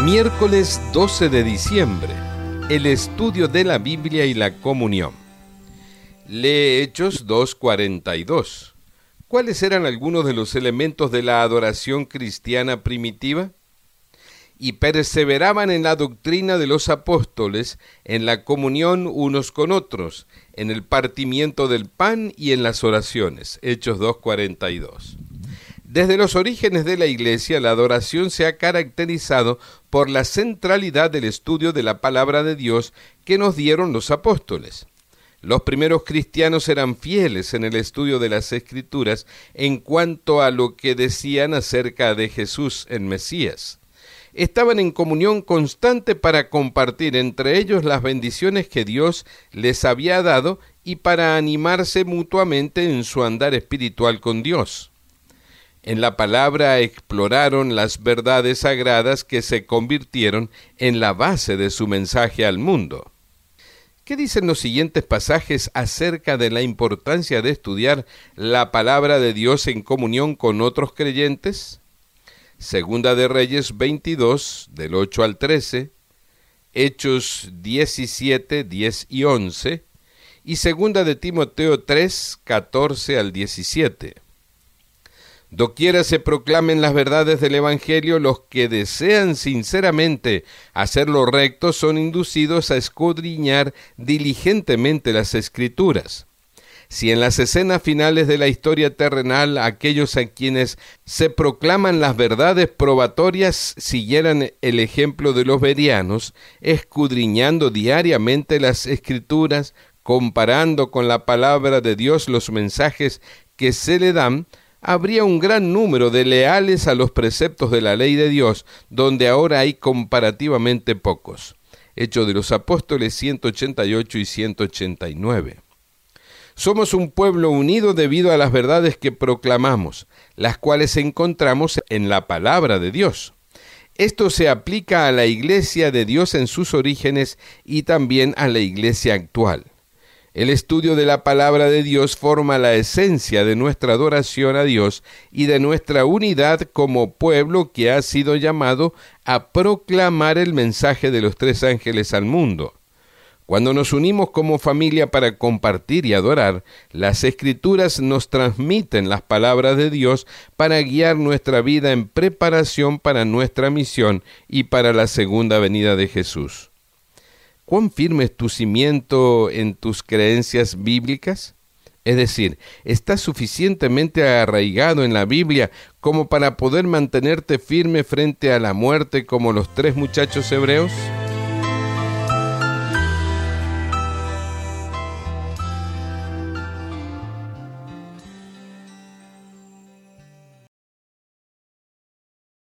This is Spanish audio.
Miércoles 12 de diciembre, el estudio de la Biblia y la comunión. Lee Hechos 2:42. ¿Cuáles eran algunos de los elementos de la adoración cristiana primitiva? Y perseveraban en la doctrina de los apóstoles, en la comunión unos con otros, en el partimiento del pan y en las oraciones. Hechos 2:42. Desde los orígenes de la Iglesia, la adoración se ha caracterizado por la centralidad del estudio de la palabra de Dios que nos dieron los apóstoles. Los primeros cristianos eran fieles en el estudio de las Escrituras en cuanto a lo que decían acerca de Jesús, el Mesías. Estaban en comunión constante para compartir entre ellos las bendiciones que Dios les había dado y para animarse mutuamente en su andar espiritual con Dios. En la palabra exploraron las verdades sagradas que se convirtieron en la base de su mensaje al mundo. ¿Qué dicen los siguientes pasajes acerca de la importancia de estudiar la palabra de Dios en comunión con otros creyentes? Segunda de Reyes 22, del 8 al 13, Hechos 17, 10 y 11, y Segunda de Timoteo 3, 14 al 17. Doquiera se proclamen las verdades del Evangelio, los que desean sinceramente hacer lo recto son inducidos a escudriñar diligentemente las Escrituras. Si en las escenas finales de la historia terrenal aquellos a quienes se proclaman las verdades probatorias siguieran el ejemplo de los bereanos, escudriñando diariamente las Escrituras, comparando con la palabra de Dios los mensajes que se le dan, habría un gran número de leales a los preceptos de la ley de Dios, donde ahora hay comparativamente pocos. Hechos de los Apóstoles 188 y 189. Somos un pueblo unido debido a las verdades que proclamamos, las cuales encontramos en la palabra de Dios. Esto se aplica a la Iglesia de Dios en sus orígenes y también a la Iglesia actual. El estudio de la palabra de Dios forma la esencia de nuestra adoración a Dios y de nuestra unidad como pueblo que ha sido llamado a proclamar el mensaje de los tres ángeles al mundo. Cuando nos unimos como familia para compartir y adorar, las Escrituras nos transmiten las palabras de Dios para guiar nuestra vida en preparación para nuestra misión y para la segunda venida de Jesús. ¿Cuán firme es tu cimiento en tus creencias bíblicas? Es decir, ¿estás suficientemente arraigado en la Biblia como para poder mantenerte firme frente a la muerte como los tres muchachos hebreos?